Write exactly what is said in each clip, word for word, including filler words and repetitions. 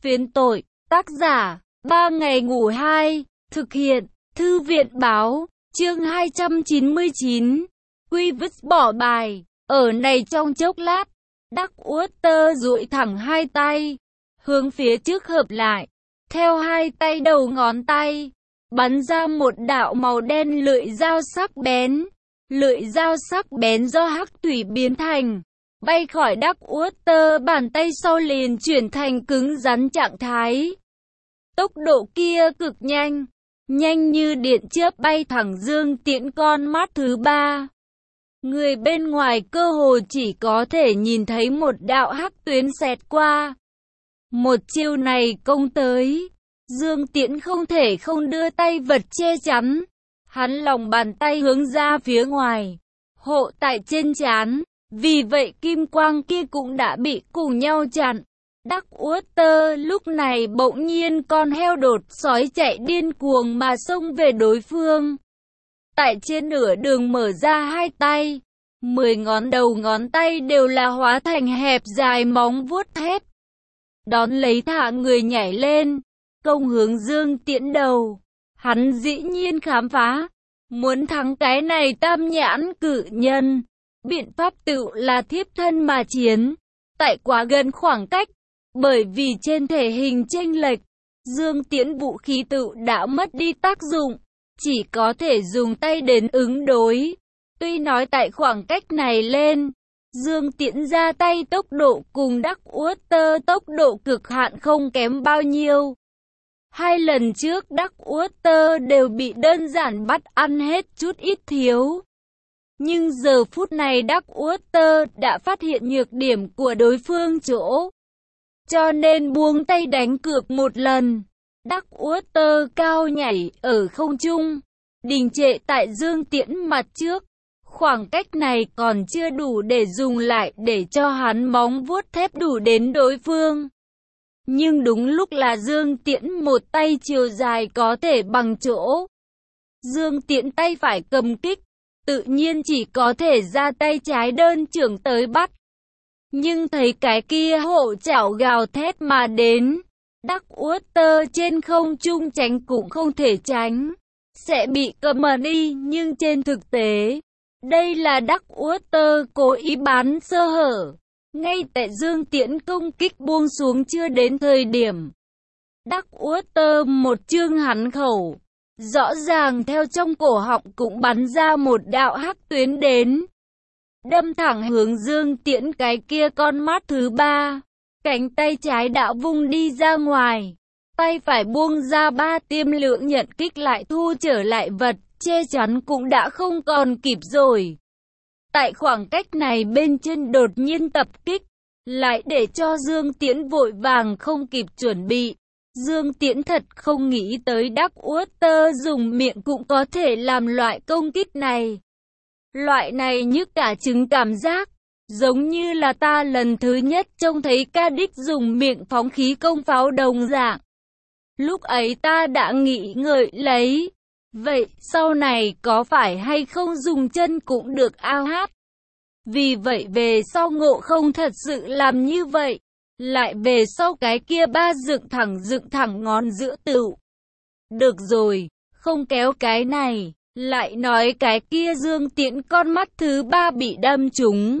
Phiến tội, tác giả, ba ngày ngủ hai, thực hiện, thư viện báo, chương hai trăm chín mươi chín, Quy vứt bỏ bài, ở này trong chốc lát, Darkwater duỗi thẳng hai tay, hướng phía trước hợp lại, theo hai tay đầu ngón tay, bắn ra một đạo màu đen lưỡi dao sắc bén, lưỡi dao sắc bén do hắc thủy biến thành. Bay khỏi Darkwater, bàn tay sau liền chuyển thành cứng rắn trạng thái. Tốc độ kia cực nhanh, nhanh như điện chớp bay thẳng Dương Tiễn con mắt thứ ba. Người bên ngoài cơ hồ chỉ có thể nhìn thấy một đạo hắc tuyến xẹt qua. Một chiêu này công tới, Dương Tiễn không thể không đưa tay vật che chắn. Hắn lòng bàn tay hướng ra phía ngoài, hộ tại trên trán. Vì vậy kim quang kia cũng đã bị cùng nhau chặn. Darkwater lúc này bỗng nhiên con heo đột sói chạy điên cuồng mà xông về đối phương. Tại trên nửa đường mở ra hai tay, mười ngón đầu ngón tay đều là hóa thành hẹp dài móng vuốt thép. Đón lấy thả người nhảy lên, công hướng Dương Tiễn đầu. Hắn dĩ nhiên khám phá, muốn thắng cái này tam nhãn cự nhân. Biện pháp tự là thiếp thân mà chiến, tại quá gần khoảng cách, bởi vì trên thể hình chênh lệch, Dương Tiễn vũ khí tự đã mất đi tác dụng, chỉ có thể dùng tay đến ứng đối. Tuy nói tại khoảng cách này lên, Dương Tiễn ra tay tốc độ cùng Darkwater tốc độ cực hạn không kém bao nhiêu. Hai lần trước Darkwater đều bị đơn giản bắt ăn hết chút ít thiếu. Nhưng giờ phút này Darkwater đã phát hiện nhược điểm của đối phương chỗ, cho nên buông tay đánh cược một lần. Darkwater cao nhảy ở không trung, đình trệ tại Dương Tiễn mặt trước. Khoảng cách này còn chưa đủ để dùng lại để cho hắn móng vuốt thép đủ đến đối phương. Nhưng đúng lúc là Dương Tiễn một tay chiều dài có thể bằng chỗ. Dương Tiễn tay phải cầm kích, tự nhiên chỉ có thể ra tay trái đơn trưởng tới bắt. Nhưng thấy cái kia hộ chảo gào thét mà đến, Darkwater trên không trung tránh cũng không thể tránh, sẽ bị cầm đi. Nhưng trên thực tế, đây là Darkwater cố ý bán sơ hở. Ngay tại Dương Tiễn công kích buông xuống chưa đến thời điểm, Darkwater một chương hắn khẩu, rõ ràng theo trong cổ họng cũng bắn ra một đạo hắc tuyến đến, đâm thẳng hướng Dương Tiễn cái kia con mắt thứ ba. Cánh tay trái đã vung đi ra ngoài, tay phải buông ra ba tiêm lượng nhận kích lại thu trở lại vật che chắn cũng đã không còn kịp rồi. Tại khoảng cách này bên chân đột nhiên tập kích, lại để cho Dương Tiễn vội vàng không kịp chuẩn bị. Dương Tiễn thật không nghĩ tới Darkwater dùng miệng cũng có thể làm loại công kích này. Loại này nhức cả trứng cảm giác, giống như là ta lần thứ nhất trông thấy ca đích dùng miệng phóng khí công pháo đồng dạng. Lúc ấy ta đã nghĩ ngợi lấy, vậy sau này có phải hay không dùng chân cũng được ao hát. Vì vậy về sau Ngộ không thật sự làm như vậy. Lại về sau cái kia ba dựng thẳng dựng thẳng ngón giữa tựu. Được rồi, không kéo cái này, lại nói cái kia Dương Tiễn con mắt thứ ba bị đâm trúng.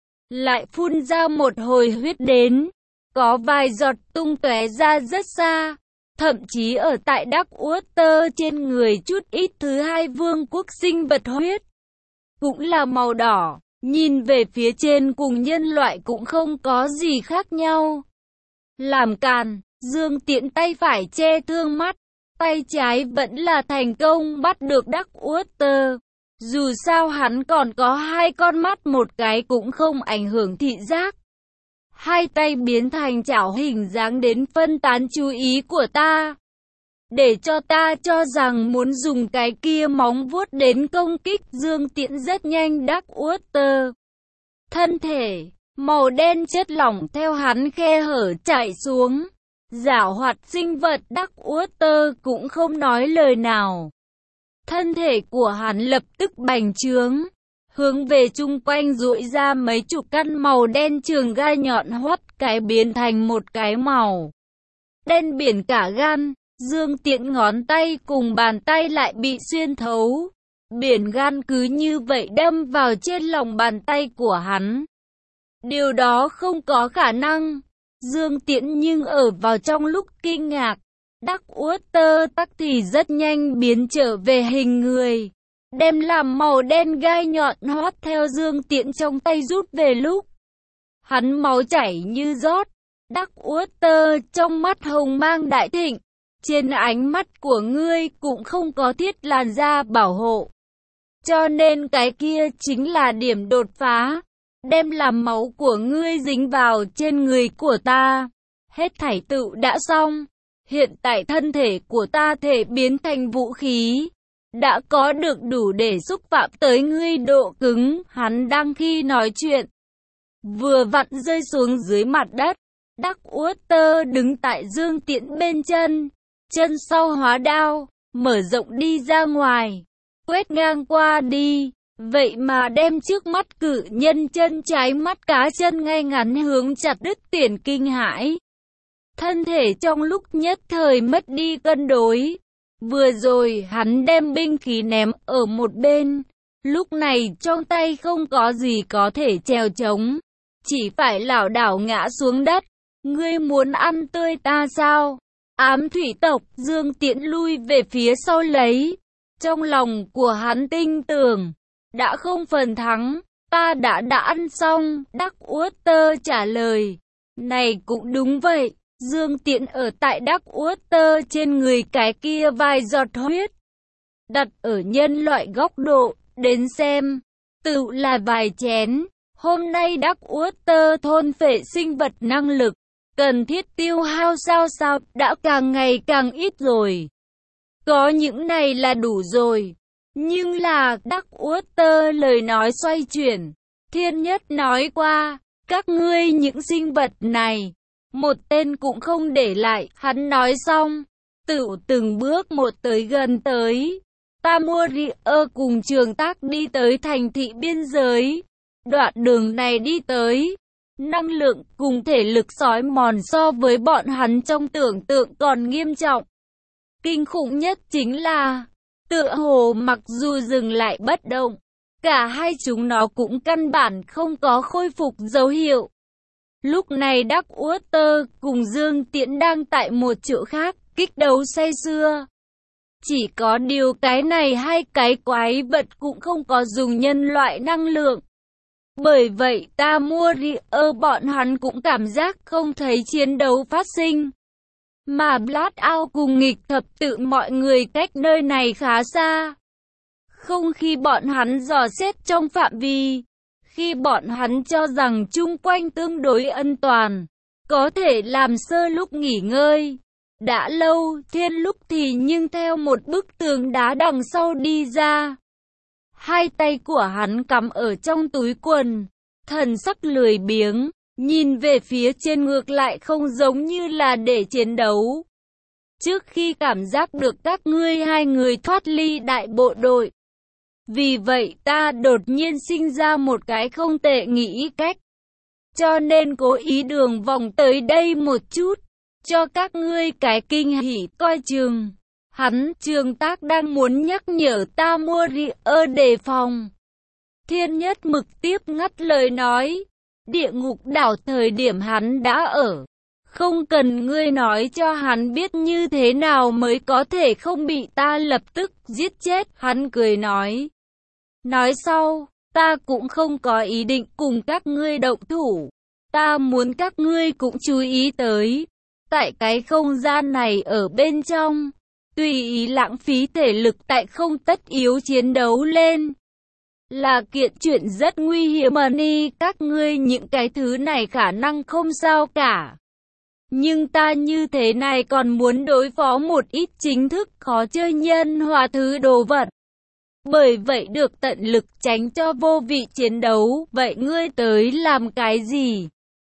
Lại phun ra một hồi huyết đến, có vài giọt tung tóe ra rất xa, thậm chí ở tại Darkwater trên người chút ít thứ hai vương quốc sinh vật huyết. Cũng là màu đỏ. Nhìn về phía trên cùng nhân loại cũng không có gì khác nhau. Làm càn, Dương Tiễn tay phải che thương mắt, tay trái vẫn là thành công bắt được Darkwater. Dù sao hắn còn có hai con mắt, một cái cũng không ảnh hưởng thị giác. Hai tay biến thành chảo hình dáng đến phân tán chú ý của ta, để cho ta cho rằng muốn dùng cái kia móng vuốt đến công kích Dương Tiễn rất nhanh. Darkwater thân thể màu đen chất lỏng theo hắn khe hở chạy xuống. Giảo hoạt sinh vật Darkwater cũng không nói lời nào. Thân thể của hắn lập tức bành trướng, hướng về chung quanh duỗi ra mấy chục căn màu đen trường gai nhọn hoắt cái biến thành một cái màu đen biển cả gan. Dương Tiễn ngón tay cùng bàn tay lại bị xuyên thấu. Biển gan cứ như vậy đâm vào trên lòng bàn tay của hắn. Điều đó không có khả năng. Dương Tiễn nhưng ở vào trong lúc kinh ngạc. Đắc Uất Tơ tắc thì rất nhanh biến trở về hình người. Đem làm màu đen gai nhọn hoắt theo Dương Tiễn trong tay rút về lúc. Hắn máu chảy như rót. Đắc Uất Tơ trong mắt hồng mang đại thịnh. Trên ánh mắt của ngươi cũng không có thiết làn da bảo hộ. Cho nên cái kia chính là điểm đột phá. Đem làm máu của ngươi dính vào trên người của ta. Hết thảy tựu đã xong. Hiện tại thân thể của ta thể biến thành vũ khí. Đã có được đủ để xúc phạm tới ngươi độ cứng. Hắn đang khi nói chuyện. Vừa vặn rơi xuống dưới mặt đất. Đắc Uất Tơ đứng tại Dương Tiễn bên chân. Chân sau hóa đao. Mở rộng đi ra ngoài. Quét ngang qua đi. Vậy mà đem trước mắt cự nhân chân trái mắt cá chân ngay ngắn hướng chặt đứt tiền kinh hãi. Thân thể trong lúc nhất thời mất đi cân đối. Vừa rồi hắn đem binh khí ném ở một bên. Lúc này trong tay không có gì có thể trèo trống. Chỉ phải lảo đảo ngã xuống đất. Ngươi muốn ăn tươi ta sao? Ám thủy tộc Dương Tiễn lui về phía sau lấy. Trong lòng của hắn tinh tưởng. Đã không phần thắng. Ta đã đã ăn xong. Đắc Uất Tơ trả lời. Này cũng đúng vậy. Dương Tiễn ở tại Đắc Uất Tơ trên người cái kia vài giọt huyết. Đặt ở nhân loại góc độ, đến xem. Tự là vài chén. Hôm nay Đắc Uất Tơ thôn phệ sinh vật năng lực. Cần thiết tiêu hao sao sao đã càng ngày càng ít rồi. Có những này là đủ rồi. Nhưng là Đắc Uất Tơ lời nói xoay chuyển. Thiên Nhất nói qua. Các ngươi những sinh vật này. Một tên cũng không để lại. Hắn nói xong. Tự từng bước một tới gần tới. Tamurier cùng Trường Tác đi tới thành thị biên giới. Đoạn đường này đi tới. Năng lượng cùng thể lực sói mòn so với bọn hắn trong tưởng tượng còn nghiêm trọng. Kinh khủng nhất chính là, tựa hồ mặc dù dừng lại bất động, cả hai chúng nó cũng căn bản không có khôi phục dấu hiệu. Lúc này Đắc Uất Tơ cùng Dương Tiễn đang tại một chỗ khác, kích đấu say sưa. Chỉ có điều cái này hai cái quái vật cũng không có dùng nhân loại năng lượng. Bởi vậy Tamurier bọn hắn cũng cảm giác không thấy chiến đấu phát sinh. Mà Blackout cùng nghịch thập tự mọi người cách nơi này khá xa. Không khi bọn hắn dò xét trong phạm vi. Khi bọn hắn cho rằng chung quanh tương đối an toàn. Có thể làm sơ lúc nghỉ ngơi. Đã lâu, Thiên lúc thì nhưng theo một bức tường đá đằng sau đi ra. Hai tay của hắn cắm ở trong túi quần. Thần sắc lười biếng. Nhìn về phía trên ngược lại không giống như là để chiến đấu. Trước khi cảm giác được các ngươi hai người thoát ly đại bộ đội. Vì vậy ta đột nhiên sinh ra một cái không tệ nghĩ cách. Cho nên cố ý đường vòng tới đây một chút. Cho các ngươi cái kinh hỉ coi chừng. Hắn Trường Tác đang muốn nhắc nhở Tamurier đề phòng. Thiên Nhất mực tiếp ngắt lời nói. Địa ngục đảo thời điểm hắn đã ở. Không cần ngươi nói cho hắn biết như thế nào mới có thể không bị ta lập tức giết chết. Hắn cười nói. Nói sau, ta cũng không có ý định cùng các ngươi động thủ. Ta muốn các ngươi cũng chú ý tới. Tại cái không gian này ở bên trong. Tùy ý lãng phí thể lực tại không tất yếu chiến đấu lên. Là kiện chuyện rất nguy hiểm mà ni các ngươi những cái thứ này khả năng không sao cả. Nhưng ta như thế này còn muốn đối phó một ít chính thức khó chơi nhân hòa thứ đồ vật. Bởi vậy được tận lực tránh cho vô vị chiến đấu. Vậy ngươi tới làm cái gì?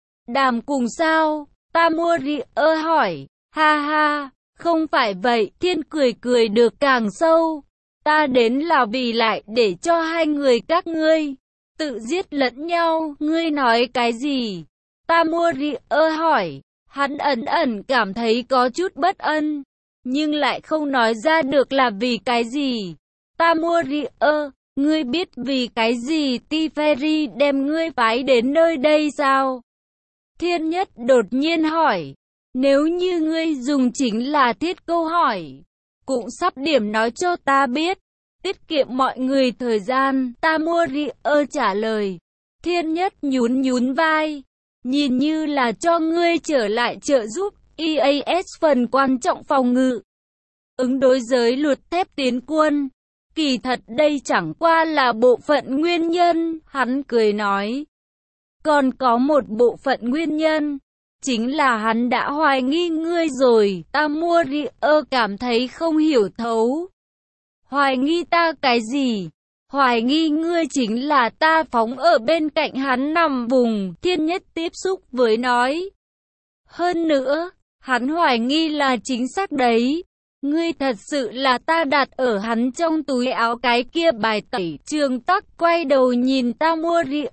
Đàm cùng sao? Tamurier hỏi. Ha ha, không phải vậy. Thiên cười cười được càng sâu. Ta đến là vì lại để cho hai người các ngươi tự giết lẫn nhau. Ngươi nói cái gì? Tamurier hỏi. Hắn ẩn ẩn cảm thấy có chút bất ân, nhưng lại không nói ra được là vì cái gì. Tamurier, ngươi biết vì cái gì Teferi đem ngươi phái đến nơi đây sao? Thiên Nhất đột nhiên hỏi. Nếu như ngươi dùng chính là thiết câu hỏi, cũng sắp điểm nói cho ta biết, tiết kiệm mọi người thời gian. Tamurier trả lời. Thiên Nhất nhún nhún vai. Nhìn như là cho ngươi trở lại trợ giúp e a ét phần quan trọng phòng ngự. Ứng đối giới luật thép tiến quân. Kỳ thật đây chẳng qua là bộ phận nguyên nhân, hắn cười nói. Còn có một bộ phận nguyên nhân, chính là hắn đã hoài nghi ngươi rồi. Tamurier cảm thấy không hiểu thấu. Hoài nghi ta cái gì? Hoài nghi ngươi chính là ta phóng ở bên cạnh hắn nằm vùng. Thiên Nhất tiếp xúc với nói. Hơn nữa, hắn hoài nghi là chính xác đấy. Ngươi thật sự là ta đặt ở hắn trong túi áo cái kia bài tẩy. Trường Tắc quay đầu nhìn Tamurier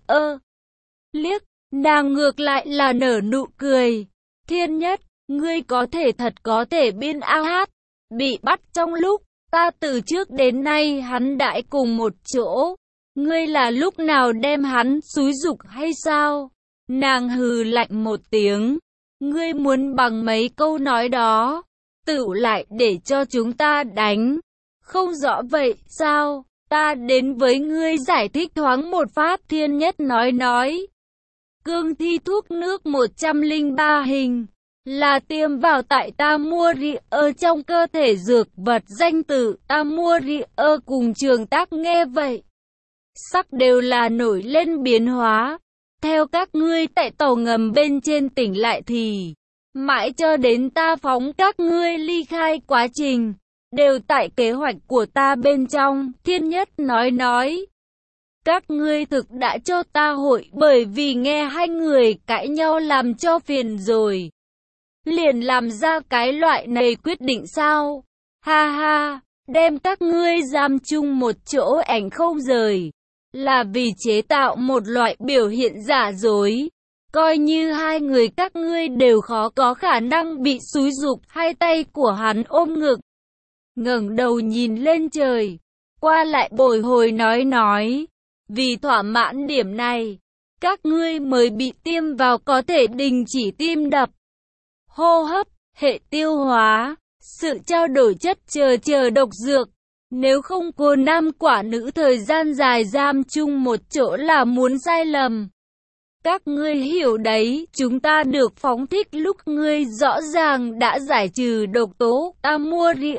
liếc, nàng ngược lại là nở nụ cười. Thiên Nhất, ngươi có thể thật có thể biên ao hát. Bị bắt trong lúc ta từ trước đến nay hắn đãi cùng một chỗ. Ngươi là lúc nào đem hắn xúi giục hay sao? Nàng hừ lạnh một tiếng. Ngươi muốn bằng mấy câu nói đó, tựu lại để cho chúng ta đánh. Không rõ vậy sao? Ta đến với ngươi giải thích thoáng một phát. Thiên Nhất nói nói. Cương thi thuốc nước một trăm lẻ ba hình là tiêm vào tại Tamurier trong cơ thể dược vật danh tử. Tamurier cùng Trường Tác nghe vậy, sắc đều là nổi lên biến hóa. Theo các ngươi tại tàu ngầm bên trên tỉnh lại thì, mãi cho đến ta phóng các ngươi ly khai quá trình, đều tại kế hoạch của ta bên trong. Thiên Nhất nói nói. Các ngươi thực đã cho ta hội bởi vì nghe hai người cãi nhau làm cho phiền rồi. Liền làm ra cái loại này quyết định sao? Ha ha, đem các ngươi giam chung một chỗ ảnh không rời. Là vì chế tạo một loại biểu hiện giả dối. Coi như hai người các ngươi đều khó có khả năng bị xúi giục. Hai tay của hắn ôm ngực, ngẩng đầu nhìn lên trời, qua lại bồi hồi nói nói. Vì thỏa mãn điểm này, các ngươi mới bị tiêm vào có thể đình chỉ tim đập, hô hấp, hệ tiêu hóa, sự trao đổi chất chờ chờ độc dược. Nếu không cô nam quả nữ thời gian dài giam chung một chỗ là muốn sai lầm. Các ngươi hiểu đấy, chúng ta được phóng thích lúc ngươi rõ ràng đã giải trừ độc tố. Tamurier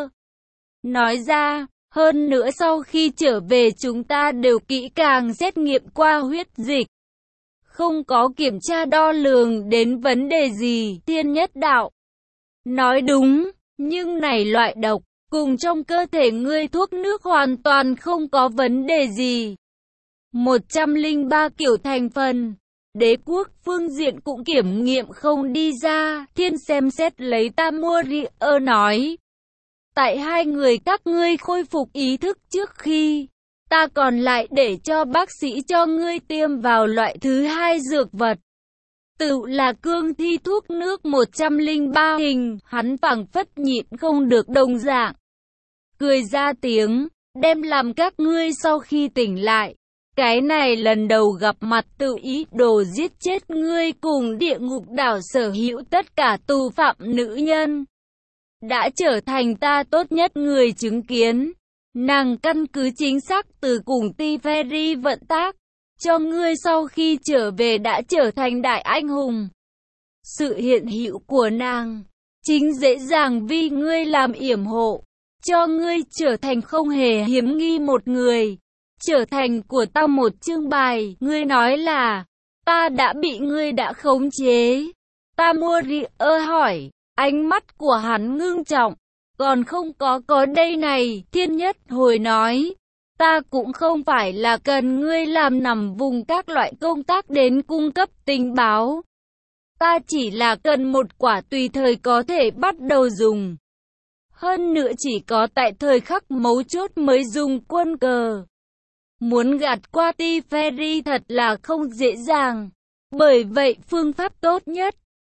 nói ra. Hơn nữa sau khi trở về chúng ta đều kỹ càng xét nghiệm qua huyết dịch. Không có kiểm tra đo lường đến vấn đề gì. Thiên Nhất đạo. Nói đúng, nhưng này loại độc, cùng trong cơ thể ngươi thuốc nước hoàn toàn không có vấn đề gì. một trăm lẻ ba kiểu thành phần, đế quốc phương diện cũng kiểm nghiệm không đi ra. Thiên xem xét lấy Tamurier nói. Tại hai người các ngươi khôi phục ý thức trước khi, ta còn lại để cho bác sĩ cho ngươi tiêm vào loại thứ hai dược vật. Tự là cương thi thuốc nước một trăm lẻ ba hình, hắn phảng phất nhịn không được đồng dạng. Cười ra tiếng, đem làm các ngươi sau khi tỉnh lại. Cái này lần đầu gặp mặt tự ý đồ giết chết ngươi cùng địa ngục đảo sở hữu tất cả tù phạm nữ nhân. Đã trở thành ta tốt nhất người chứng kiến. Nàng căn cứ chính xác từ cùng Teferi vận tác, cho ngươi sau khi trở về đã trở thành đại anh hùng. Sự hiện hữu của nàng, chính dễ dàng vì ngươi làm yểm hộ, cho ngươi trở thành không hề hiếm nghi một người, trở thành của ta một chương bài. Ngươi nói là, ta đã bị ngươi đã khống chế. Tamurier hỏi. Ánh mắt của hắn ngưng trọng. Còn không có có đây này. Thiên Nhất hồi nói. Ta cũng không phải là cần ngươi làm nằm vùng các loại công tác đến cung cấp tình báo. Ta chỉ là cần một quả tùy thời có thể bắt đầu dùng. Hơn nữa chỉ có tại thời khắc mấu chốt mới dùng quân cờ. Muốn gạt qua Teferi thật là không dễ dàng. Bởi vậy phương pháp tốt nhất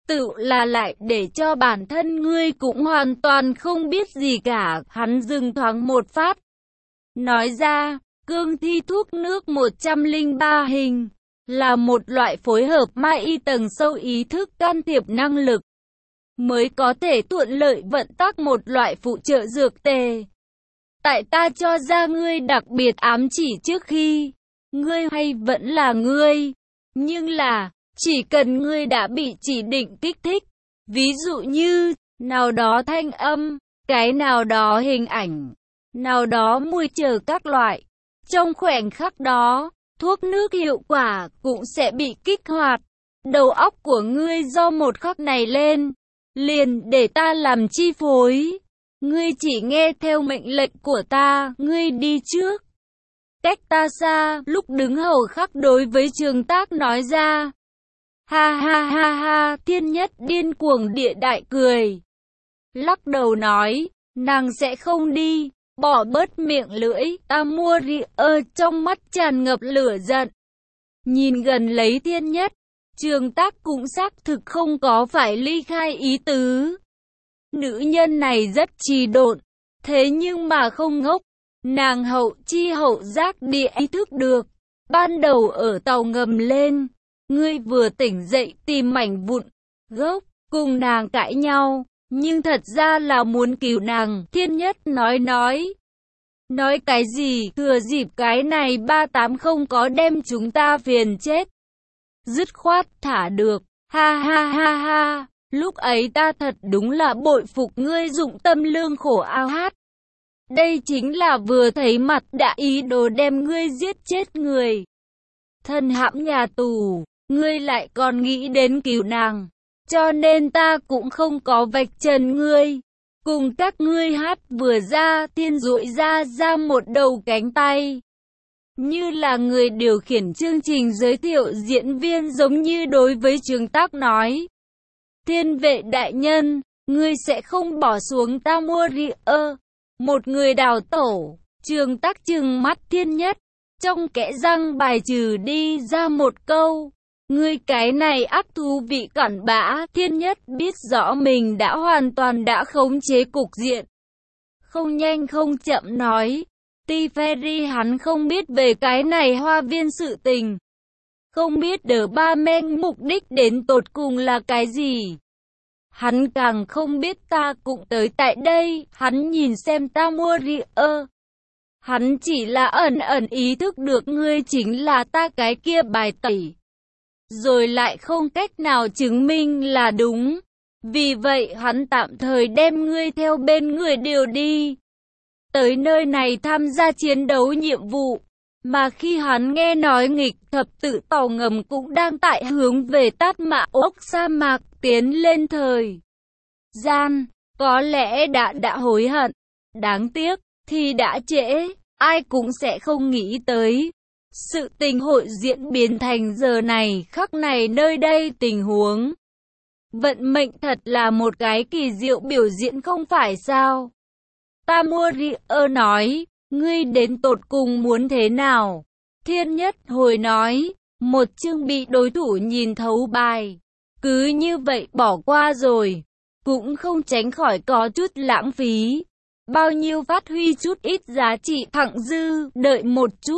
tự là lại để cho bản thân ngươi cũng hoàn toàn không biết gì cả. Hắn dừng thoáng một phát, nói ra, cương thi thuốc nước một trăm lẻ ba hình, là một loại phối hợp ma y tầng sâu ý thức can thiệp năng lực, mới có thể thuận lợi vận tác một loại phụ trợ dược tề. Tại ta cho ra ngươi đặc biệt ám chỉ trước khi, ngươi hay vẫn là ngươi, nhưng là, chỉ cần ngươi đã bị chỉ định kích thích, ví dụ như, nào đó thanh âm, cái nào đó hình ảnh, nào đó mùi chờ các loại, trong khoảnh khắc đó, thuốc nước hiệu quả cũng sẽ bị kích hoạt. Đầu óc của ngươi do một khắc này lên, liền để ta làm chi phối. Ngươi chỉ nghe theo mệnh lệnh của ta, ngươi đi trước. Cách ta xa, lúc đứng hầu khắc đối với Trường Tác nói ra. Ha ha ha ha, Thiên Nhất điên cuồng địa đại cười. Lắc đầu nói, nàng sẽ không đi, bỏ bớt miệng lưỡi. Tamuriơ trong mắt tràn ngập lửa giận. Nhìn gần lấy Thiên Nhất, Trường Tác cũng xác thực không có phải ly khai ý tứ. Nữ nhân này rất trì độn, thế nhưng mà không ngốc. Nàng hậu chi hậu giác địa ý thức được. Ban đầu ở tàu ngầm lên, ngươi vừa tỉnh dậy tìm mảnh vụn gốc, cùng nàng cãi nhau, nhưng thật ra là muốn cứu nàng. Thiên Nhất nói nói. Nói cái gì, thừa dịp cái này ba tám không có đem chúng ta phiền chết. Dứt khoát thả được, ha ha ha ha, lúc ấy ta thật đúng là bội phục ngươi dụng tâm lương khổ ao hát. Đây chính là vừa thấy mặt đã ý đồ đem ngươi giết chết người. Thân hãm nhà tù, ngươi lại còn nghĩ đến cứu nàng, cho nên ta cũng không có vạch trần ngươi. Cùng các ngươi hát vừa ra, Thiên duỗi ra ra một đầu cánh tay. Như là người điều khiển chương trình giới thiệu diễn viên, giống như đối với Trường Tác nói. Thiên vệ đại nhân, ngươi sẽ không bỏ xuống Tamuriơ. Một người đào tổ. Trường Tác trừng mắt Thiên Nhất, trong kẽ răng bài trừ đi ra một câu. Ngươi cái này ác thú vị cặn bã. Thiên Nhất biết rõ mình đã hoàn toàn đã khống chế cục diện. Không nhanh không chậm nói. Tiferi hắn không biết về cái này hoa viên sự tình. Không biết đờ ba men mục đích đến tột cùng là cái gì. Hắn càng không biết ta cũng tới tại đây. Hắn nhìn xem Tamuriơ. Hắn chỉ là ẩn ẩn ý thức được ngươi chính là ta cái kia bài tẩy. Rồi lại không cách nào chứng minh là đúng. Vì vậy hắn tạm thời đem ngươi theo bên người điều đi. Tới nơi này tham gia chiến đấu nhiệm vụ. Mà khi hắn nghe nói nghịch thập tự tàu ngầm cũng đang tại hướng về Tát Mạ ốc sa mạc tiến lên thời gian, có lẽ đã đã hối hận. Đáng tiếc, thì đã trễ, ai cũng sẽ không nghĩ tới. Sự tình hội diễn biến thành giờ này khắc này nơi đây tình huống. Vận mệnh thật là một cái kỳ diệu biểu diễn không phải sao? Tamuriơ nói, ngươi đến tột cùng muốn thế nào? Thiên Nhất hồi nói, một chương bị đối thủ nhìn thấu bài. Cứ như vậy bỏ qua rồi, cũng không tránh khỏi có chút lãng phí. Bao nhiêu phát huy chút ít giá trị thặng dư, đợi một chút.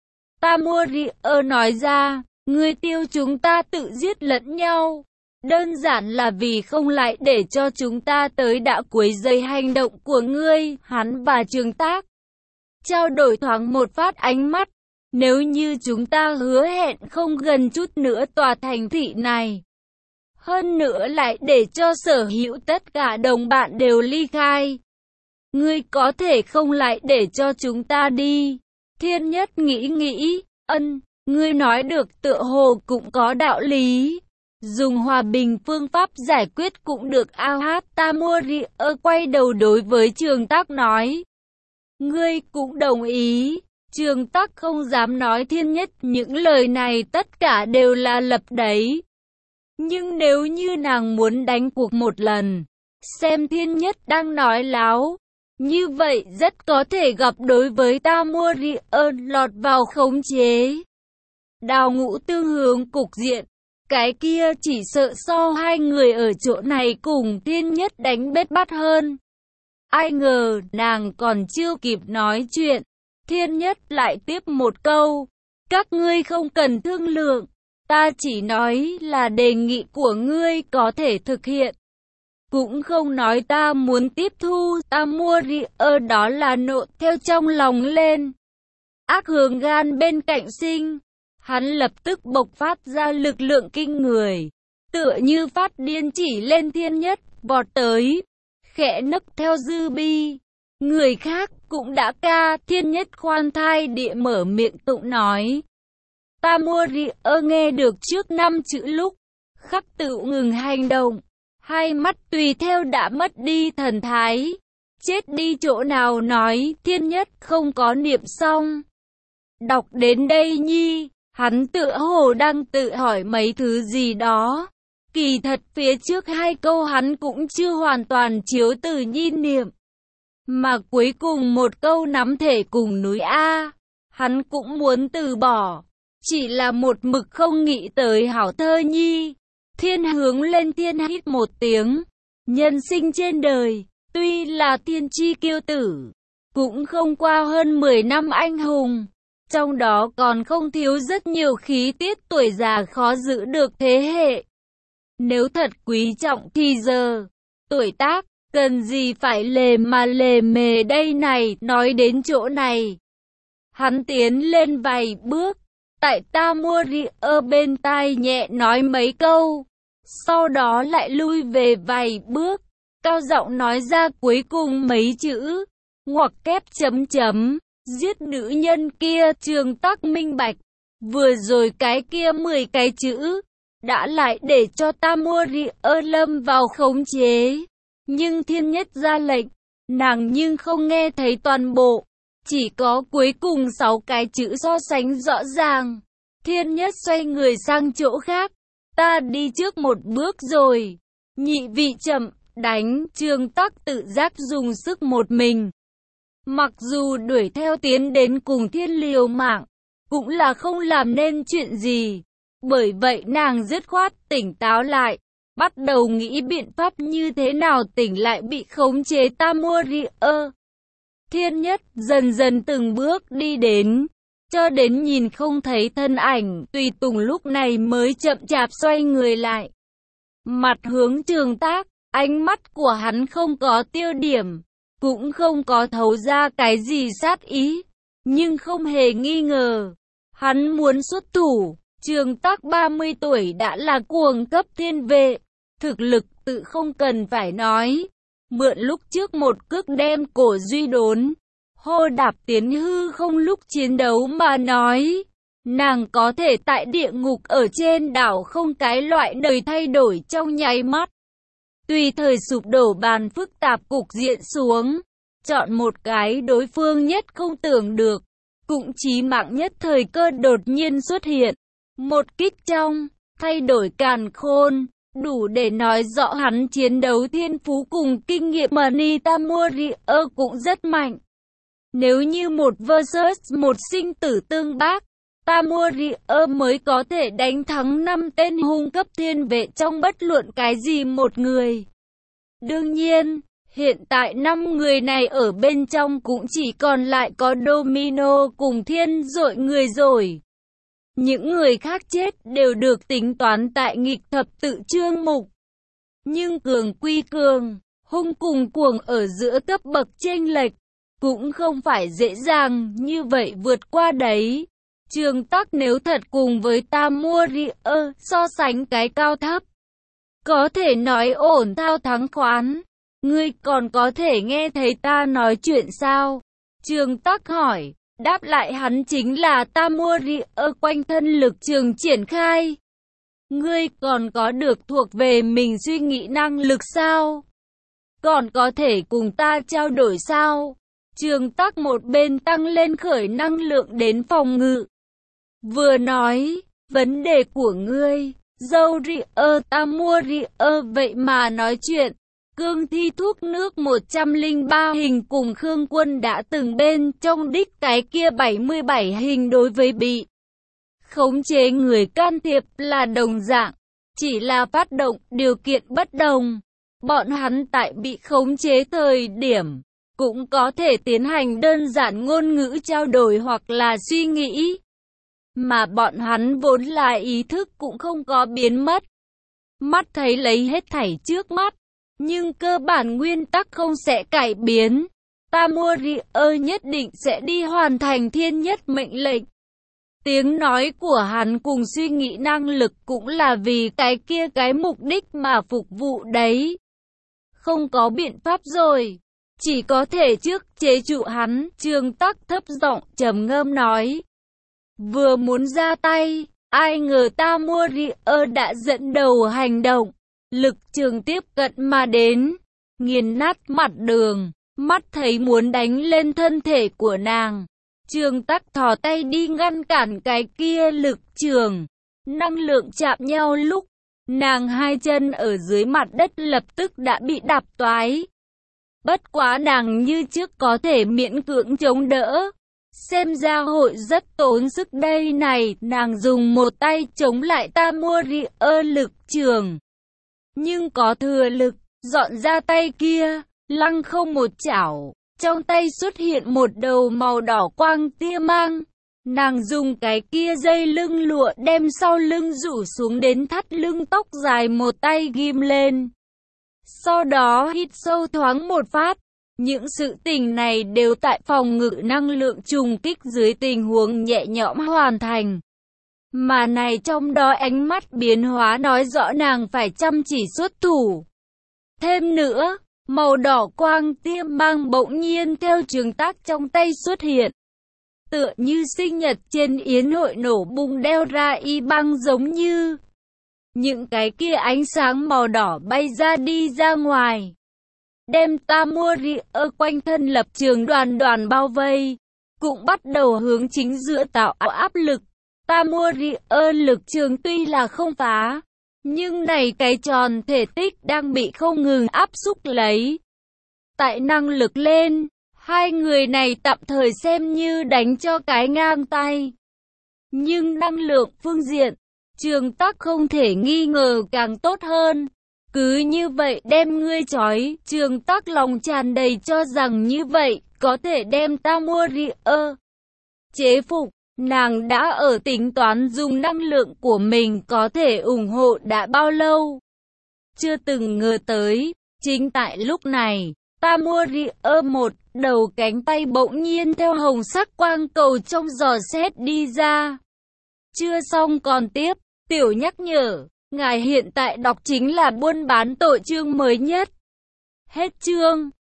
Tamuriơ nói ra, ngươi tiêu chúng ta tự giết lẫn nhau. Đơn giản là vì không lại để cho chúng ta tới đã quấy rầy hành động của ngươi. Hắn và Trường Tác trao đổi thoáng một phát ánh mắt. Nếu như chúng ta hứa hẹn không gần chút nữa tòa thành thị này, hơn nữa lại để cho sở hữu tất cả đồng bạn đều ly khai, ngươi có thể không lại để cho chúng ta đi. Thiên Nhất nghĩ nghĩ, ân, ngươi nói được tựa hồ cũng có đạo lý. Dùng hòa bình phương pháp giải quyết cũng được. Ao hát. Tamuriơ quay đầu đối với Trường Tác nói. Ngươi cũng đồng ý. Trường Tác không dám nói Thiên Nhất những lời này tất cả đều là lập đấy. Nhưng nếu như nàng muốn đánh cuộc một lần, xem Thiên Nhất đang nói láo, như vậy rất có thể gặp đối với Tamuriơ lọt vào khống chế. Đào ngũ tương hướng cục diện. Cái kia chỉ sợ so hai người ở chỗ này cùng Thiên Nhất đánh bết bắt hơn. Ai ngờ nàng còn chưa kịp nói chuyện, Thiên Nhất lại tiếp một câu. Các ngươi không cần thương lượng, ta chỉ nói là đề nghị của ngươi có thể thực hiện. Cũng không nói ta muốn tiếp thu, ta mua ri ơ đó là nộ theo trong lòng lên. Ác hướng gan bên cạnh sinh, hắn lập tức bộc phát ra lực lượng kinh người, tựa như phát điên chỉ lên Thiên Nhất, vọt tới, khẽ nấc theo dư bi. Người khác cũng đã ca, Thiên Nhất khoan thai địa mở miệng tụng nói. Ta mua ri ơ nghe được trước năm chữ lúc, khắc tự ngừng hành động, hai mắt tùy theo đã mất đi thần thái. Chết đi chỗ nào nói, Thiên Nhất không có niệm xong. Đọc đến đây nhi, hắn tựa hồ đang tự hỏi mấy thứ gì đó. Kỳ thật phía trước hai câu hắn cũng chưa hoàn toàn chiếu từ nhi niệm. Mà cuối cùng một câu nắm thể cùng núi A, hắn cũng muốn từ bỏ. Chỉ là một mực không nghĩ tới hảo thơ nhi. Thiên hướng lên thiên hít một tiếng. Nhân sinh trên đời, tuy là thiên chi kiêu tử, cũng không qua hơn mười năm anh hùng. Trong đó còn không thiếu rất nhiều khí tiết tuổi già khó giữ được thế hệ. Nếu thật quý trọng thì giờ, tuổi tác, cần gì phải lề mà lề mề đây này. Nói đến chỗ này, hắn tiến lên vài bước, tại ta mua ri ơ bên tai nhẹ nói mấy câu, sau đó lại lui về vài bước, cao giọng nói ra cuối cùng mấy chữ, ngoặc kép chấm chấm, giết nữ nhân kia. Trường Tắc minh bạch, vừa rồi cái kia mười cái chữ, đã lại để cho ta mua ri ơ lâm vào khống chế. Nhưng Thiên Nhất ra lệnh, nàng nhưng không nghe thấy toàn bộ, chỉ có cuối cùng sáu cái chữ so sánh rõ ràng. Thiên Nhất xoay người sang chỗ khác, ta đi trước một bước rồi. Nhị vị chậm, đánh. Trường Tắc tự giác dùng sức một mình. Mặc dù đuổi theo tiến đến cùng Thiên liều mạng, cũng là không làm nên chuyện gì. Bởi vậy nàng dứt khoát tỉnh táo lại, bắt đầu nghĩ biện pháp như thế nào tỉnh lại bị khống chế ta mua ri ơ. Thiên Nhất dần dần từng bước đi đến, cho đến nhìn không thấy thân ảnh Tùy Tùng lúc này mới chậm chạp xoay người lại. Mặt hướng Trường Tác, ánh mắt của hắn không có tiêu điểm, cũng không có thấu ra cái gì sát ý, nhưng không hề nghi ngờ, hắn muốn xuất thủ. Trường Tác ba mươi tuổi đã là cuồng cấp thiên vệ, thực lực tự không cần phải nói. Mượn lúc trước một cước đem cổ Duy đốn, hô đạp tiến hư không lúc chiến đấu mà nói, nàng có thể tại địa ngục ở trên đảo không cái loại đời thay đổi trong nháy mắt. Tùy thời sụp đổ bàn phức tạp cục diện xuống, chọn một cái đối phương nhất không tưởng được, cũng chí mạng nhất thời cơ đột nhiên xuất hiện. Một kích trong, thay đổi càn khôn, đủ để nói rõ hắn chiến đấu thiên phú cùng kinh nghiệm mà Nita Warrior cũng rất mạnh. Nếu như một versus một sinh tử tương bác, ta Warrior mới có thể đánh thắng năm tên hung cấp thiên vệ trong bất luận cái gì một người. Đương nhiên, hiện tại năm người này ở bên trong cũng chỉ còn lại có Domino cùng Thiên Dội người rồi. Những người khác chết đều được tính toán tại nghịch thập tự chương mục. Nhưng cường quy cường, hung cùng cuồng ở giữa cấp bậc chênh lệch, cũng không phải dễ dàng như vậy vượt qua đấy. Trường Tắc nếu thật cùng với ta mua ri ơ so sánh cái cao thấp, có thể nói ổn thao thắng khoán. Ngươi còn có thể nghe thấy ta nói chuyện sao? Trường Tắc hỏi. Đáp lại hắn chính là ta mua ri ơ quanh thân lực trường triển khai. Ngươi còn có được thuộc về mình suy nghĩ năng lực sao? Còn có thể cùng ta trao đổi sao? Trường Tắc một bên tăng lên khởi năng lượng đến phòng ngự, vừa nói, vấn đề của ngươi, dâu ri ơ ta mua ri ơ vậy mà nói chuyện. Cương thi thuốc nước một trăm lẻ ba hình cùng Khương Quân đã từng bên trong đích cái kia bảy mươi bảy hình đối với bị khống chế người can thiệp là đồng dạng. chỉ là phát động điều kiện bất đồng. Bọn hắn tại bị khống chế thời điểm, cũng có thể tiến hành đơn giản ngôn ngữ trao đổi hoặc là suy nghĩ. Mà bọn hắn vốn là ý thức cũng không có biến mất. Mắt thấy lấy hết thảy trước mắt, nhưng cơ bản nguyên tắc không sẽ cải biến. Tamurier nhất định sẽ đi hoàn thành thiên nhất mệnh lệnh. Tiếng nói của hắn cùng suy nghĩ năng lực cũng là vì cái kia cái mục đích mà phục vụ đấy. Không có biện pháp rồi, chỉ có thể trước chế trụ hắn. Trương Tắc thấp giọng trầm ngâm nói. Vừa muốn ra tay, ai ngờ Tamurier đã dẫn đầu hành động. Lực trường tiếp cận mà đến, nghiền nát mặt đường, mắt thấy muốn đánh lên thân thể của nàng. Trương Tắc thò tay đi ngăn cản cái kia lực trường. Năng lượng chạm nhau lúc, nàng hai chân ở dưới mặt đất lập tức đã bị đạp toái. Bất quá nàng như trước có thể miễn cưỡng chống đỡ. Xem ra hội rất tốn sức đây này, nàng dùng một tay chống lại Tamurier lực trường. Nhưng có thừa lực, dọn ra tay kia, lăng không một chảo. Trong tay xuất hiện một đầu màu đỏ quang tia mang. Nàng dùng cái kia dây lưng lụa đem sau lưng rủ xuống đến thắt lưng tóc dài một tay ghim lên. Sau đó hít sâu thoáng một phát. Những sự tình này đều tại phòng ngự năng lượng trùng kích dưới tình huống nhẹ nhõm hoàn thành. Mà này trong đó ánh mắt biến hóa nói rõ nàng phải chăm chỉ xuất thủ. Thêm nữa, màu đỏ quang tia mang bỗng nhiên theo Trương Tắc trong tay xuất hiện. Tựa như sinh nhật trên yến hội nổ bung đeo ra y băng giống như. Những cái kia ánh sáng màu đỏ bay ra đi ra ngoài. Đem Tamurier quanh thân lập trường đoàn đoàn bao vây. Cũng bắt đầu hướng chính giữa tạo áp lực. Tamurier lực trường tuy là không phá. Nhưng này cái tròn thể tích đang bị không ngừng áp xúc lấy. Tại năng lực lên, hai người này tạm thời xem như đánh cho cái ngang tay. Nhưng năng lượng phương diện, Trương Tắc không thể nghi ngờ càng tốt hơn. Cứ như vậy đem ngươi trói, Trương Tắc lòng tràn đầy cho rằng như vậy có thể đem Tamurier chế phục. Nàng đã ở tính toán dùng năng lượng của mình có thể ủng hộ đã bao lâu. Chưa từng ngờ tới, chính tại lúc này, Tamurier một đầu cánh tay bỗng nhiên theo hồng sắc quang cầu trong giò xét đi ra. Chưa xong còn tiếp, tiểu nhắc nhở, ngài hiện tại đọc chính là buôn bán tội chương mới nhất. Hết chương.